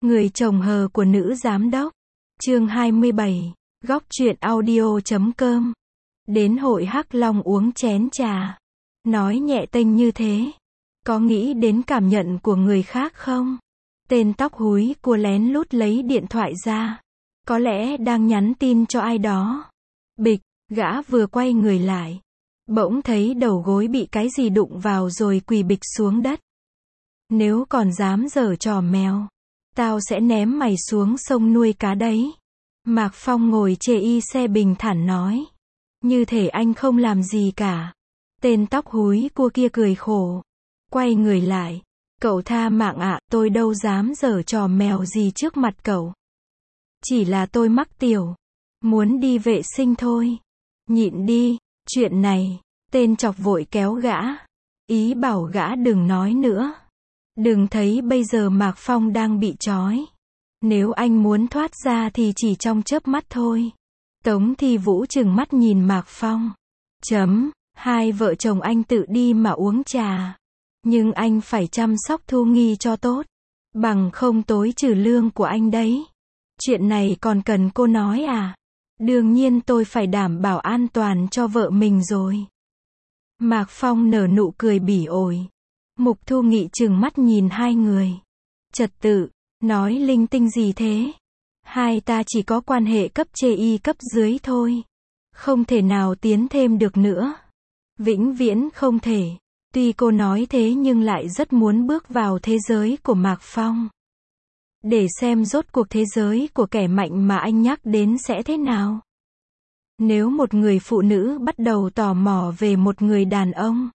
Người chồng hờ của nữ giám đốc. Chương 27. Góc truyện audio.com. Đến hội Hắc Long uống chén trà. Nói nhẹ tênh như thế. Có nghĩ đến cảm nhận của người khác không? Tên tóc húi cua lén lút lấy điện thoại ra. Có lẽ đang nhắn tin cho ai đó. Bịch, gã vừa quay người lại. Bỗng thấy đầu gối bị cái gì đụng vào rồi quỳ bịch xuống đất. Nếu còn dám giở trò mèo, tao sẽ ném mày xuống sông nuôi cá đấy. Mạc Phong ngồi chê y xe bình thản nói. Như thể anh không làm gì cả. Tên tóc húi cua kia cười khổ. Quay người lại. Cậu tha mạng ạ, tôi đâu dám giở trò mèo gì trước mặt cậu. Chỉ là tôi mắc tiểu. Muốn đi vệ sinh thôi. Nhịn đi, chuyện này. Tên chọc vội kéo gã. Ý bảo gã đừng nói nữa. Đừng thấy bây giờ Mạc Phong đang bị trói. Nếu anh muốn thoát ra thì chỉ trong chớp mắt thôi. Tống Thi Vũ trừng mắt nhìn Mạc Phong. Hai vợ chồng anh tự đi mà uống trà. Nhưng anh phải chăm sóc Thu Nghi cho tốt. Bằng không tối trừ lương của anh đấy. Chuyện này còn cần cô nói à? Đương nhiên tôi phải đảm bảo an toàn cho vợ mình rồi. Mạc Phong nở nụ cười bỉ ổi. Mục Thu Nghị trừng mắt nhìn hai người. Trật tự, nói linh tinh gì thế? Hai ta chỉ có quan hệ cấp chê y cấp dưới thôi. Không thể nào tiến thêm được nữa. Vĩnh viễn không thể. Tuy cô nói thế nhưng lại rất muốn bước vào thế giới của Mạc Phong. Để xem rốt cuộc thế giới của kẻ mạnh mà anh nhắc đến sẽ thế nào. Nếu một người phụ nữ bắt đầu tò mò về một người đàn ông,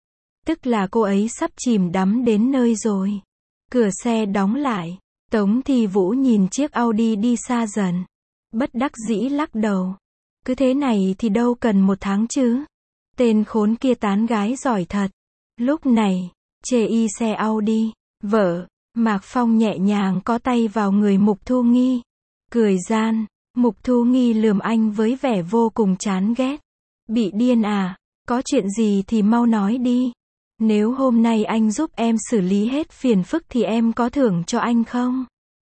tức là cô ấy sắp chìm đắm đến nơi rồi. Cửa xe đóng lại. Tống Thi Vũ nhìn chiếc Audi đi xa dần. Bất đắc dĩ lắc đầu. Cứ thế này thì đâu cần 1 tháng chứ. Tên khốn kia tán gái giỏi thật. Lúc này, chê y xe Audi. Vợ, Mạc Phong nhẹ nhàng có tay vào người Mục Thu Nghi. Cười gian, Mục Thu Nghi lườm anh với vẻ vô cùng chán ghét. Bị điên à, có chuyện gì thì mau nói đi. Nếu hôm nay anh giúp em xử lý hết phiền phức thì em có thưởng cho anh không?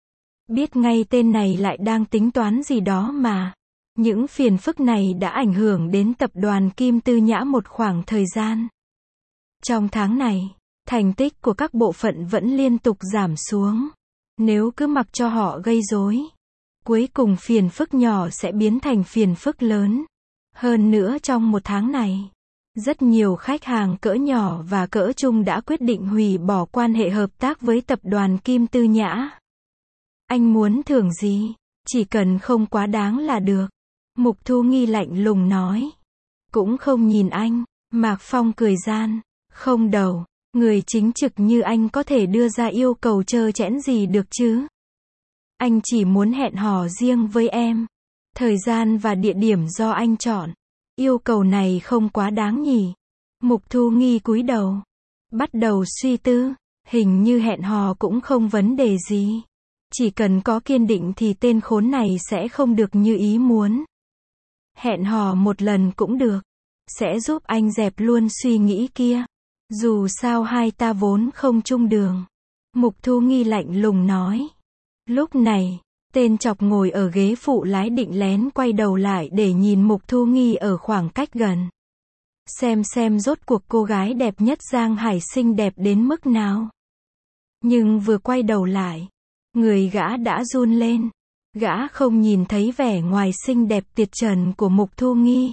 Biết ngay tên này lại đang tính toán gì đó mà. Những phiền phức này đã ảnh hưởng đến tập đoàn Kim Tư Nhã một khoảng thời gian. Trong tháng này, thành tích của các bộ phận vẫn liên tục giảm xuống. Nếu cứ mặc cho họ gây rối, cuối cùng phiền phức nhỏ sẽ biến thành phiền phức lớn. Hơn nữa trong 1 tháng này, rất nhiều khách hàng cỡ nhỏ và cỡ trung đã quyết định hủy bỏ quan hệ hợp tác với tập đoàn Kim Tư Nhã. Anh muốn thưởng gì? Chỉ cần không quá đáng là được. Mục Thu Nghi lạnh lùng nói. Cũng không nhìn anh. Mạc Phong cười gian. Không đầu. Người chính trực như anh có thể đưa ra yêu cầu trơ trẽn gì được chứ? Anh chỉ muốn hẹn hò riêng với em. Thời gian và địa điểm do anh chọn. Yêu cầu này không quá đáng nhỉ? Mục Thu Nghi cúi đầu. Bắt đầu suy tư. Hình như hẹn hò cũng không vấn đề gì. Chỉ cần có kiên định thì tên khốn này sẽ không được như ý muốn. Hẹn hò 1 lần cũng được. Sẽ giúp anh dẹp luôn suy nghĩ kia. Dù sao hai ta vốn không chung đường. Mục Thu Nghi lạnh lùng nói. Lúc này, tên chọc ngồi ở ghế phụ lái định lén quay đầu lại để nhìn Mục Thu Nghi ở khoảng cách gần. Xem rốt cuộc cô gái đẹp nhất Giang Hải xinh đẹp đến mức nào. Nhưng vừa quay đầu lại, người gã đã run lên. Gã không nhìn thấy vẻ ngoài xinh đẹp tuyệt trần của Mục Thu Nghi,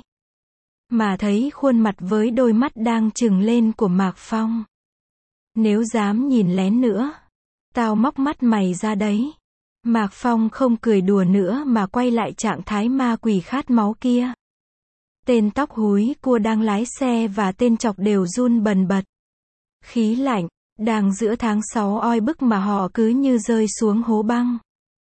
mà thấy khuôn mặt với đôi mắt đang trừng lên của Mạc Phong. Nếu dám nhìn lén nữa, tao móc mắt mày ra đấy. Mạc Phong không cười đùa nữa mà quay lại trạng thái ma quỷ khát máu kia. Tên tóc húi cua đang lái xe và tên chọc đều run bần bật. Khí lạnh, đang giữa tháng 6 oi bức mà họ cứ như rơi xuống hố băng.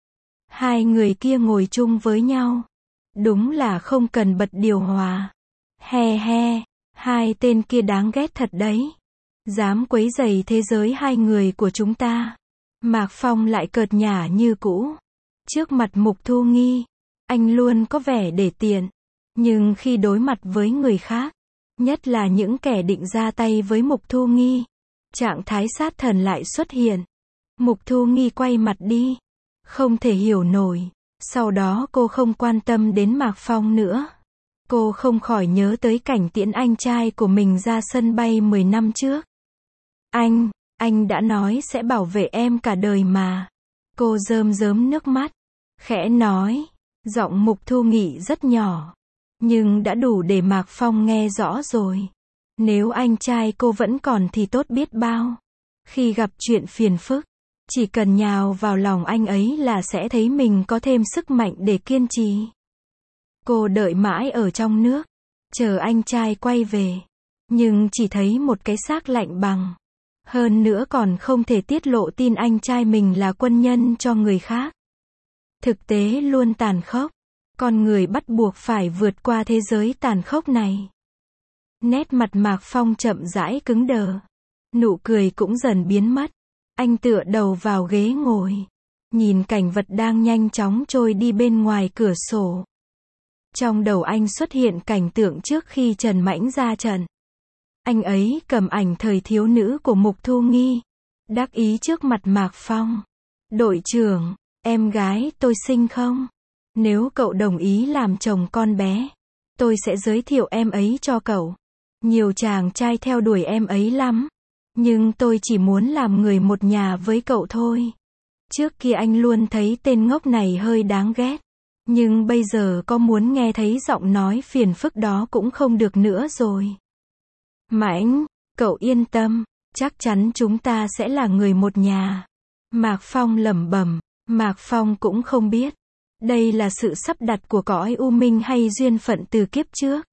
Hai người kia ngồi chung với nhau. Đúng là không cần bật điều hòa. He he, hai tên kia đáng ghét thật đấy. Dám quấy rầy thế giới hai người của chúng ta. Mạc Phong lại cợt nhả như cũ. Trước mặt Mục Thu Nghi, anh luôn có vẻ để tiện. Nhưng khi đối mặt với người khác, nhất là những kẻ định ra tay với Mục Thu Nghi, trạng thái sát thần lại xuất hiện. Mục Thu Nghi quay mặt đi. Không thể hiểu nổi. Sau đó cô không quan tâm đến Mạc Phong nữa. Cô không khỏi nhớ tới cảnh tiễn anh trai của mình ra sân bay 10 năm trước. Anh đã nói sẽ bảo vệ em cả đời mà. Cô rơm rớm nước mắt, khẽ nói. Giọng Mục Thu Nghị rất nhỏ, nhưng đã đủ để Mạc Phong nghe rõ rồi. Nếu anh trai cô vẫn còn thì tốt biết bao. Khi gặp chuyện phiền phức, chỉ cần nhào vào lòng anh ấy là sẽ thấy mình có thêm sức mạnh để kiên trì. Cô đợi mãi ở trong nước, chờ anh trai quay về. Nhưng chỉ thấy một cái xác lạnh bằng. Hơn nữa còn không thể tiết lộ tin anh trai mình là quân nhân cho người khác. Thực tế luôn tàn khốc. Con người bắt buộc phải vượt qua thế giới tàn khốc này. Nét mặt Mạc Phong chậm rãi cứng đờ. Nụ cười cũng dần biến mất. Anh tựa đầu vào ghế ngồi. Nhìn cảnh vật đang nhanh chóng trôi đi bên ngoài cửa sổ. Trong đầu anh xuất hiện cảnh tượng trước khi Trần Mãnh ra trận. Anh ấy cầm ảnh thời thiếu nữ của Mục Thu Nghi. Đắc ý trước mặt Mạc Phong. Đội trưởng, em gái tôi xinh không? Nếu cậu đồng ý làm chồng con bé, tôi sẽ giới thiệu em ấy cho cậu. Nhiều chàng trai theo đuổi em ấy lắm. Nhưng tôi chỉ muốn làm người một nhà với cậu thôi. Trước kia anh luôn thấy tên ngốc này hơi đáng ghét. Nhưng bây giờ có muốn nghe thấy giọng nói phiền phức đó cũng không được nữa rồi. Mãnh, cậu yên tâm, chắc chắn chúng ta sẽ là người một nhà. Mạc Phong lẩm bẩm, Mạc Phong cũng không biết. Đây là sự sắp đặt của cõi u minh hay duyên phận từ kiếp trước.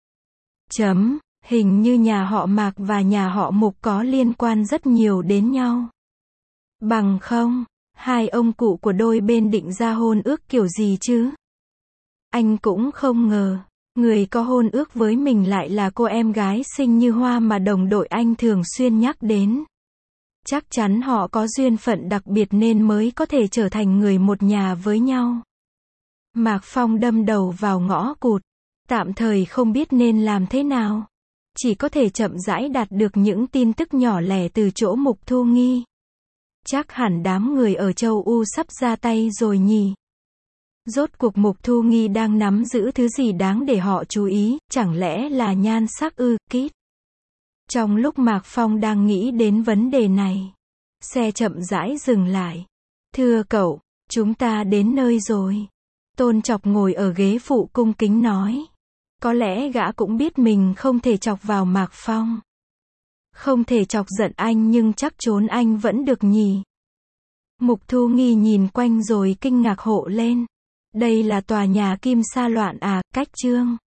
Hình như nhà họ Mạc và nhà họ Mục có liên quan rất nhiều đến nhau. Bằng không, hai ông cụ của đôi bên định ra hôn ước kiểu gì chứ? Anh cũng không ngờ, người có hôn ước với mình lại là cô em gái xinh như hoa mà đồng đội anh thường xuyên nhắc đến. Chắc chắn họ có duyên phận đặc biệt nên mới có thể trở thành người một nhà với nhau. Mạc Phong đâm đầu vào ngõ cụt, tạm thời không biết nên làm thế nào. Chỉ có thể chậm rãi đạt được những tin tức nhỏ lẻ từ chỗ Mục Thu Nghi. Chắc hẳn đám người ở châu U sắp ra tay rồi nhỉ. Rốt cuộc Mục Thu Nghi đang nắm giữ thứ gì đáng để họ chú ý, chẳng lẽ là nhan sắc ư, Kít? Trong lúc Mạc Phong đang nghĩ đến vấn đề này, xe chậm rãi dừng lại. Thưa cậu, chúng ta đến nơi rồi. Tôn Chọc ngồi ở ghế phụ cung kính nói. Có lẽ gã cũng biết mình không thể chọc vào Mạc Phong. Không thể chọc giận anh nhưng chắc trốn anh vẫn được nhỉ. Mục Thu Nghi nhìn quanh rồi kinh ngạc hộ lên. Đây là tòa nhà Kim Sa Loạn à, Cách Trương.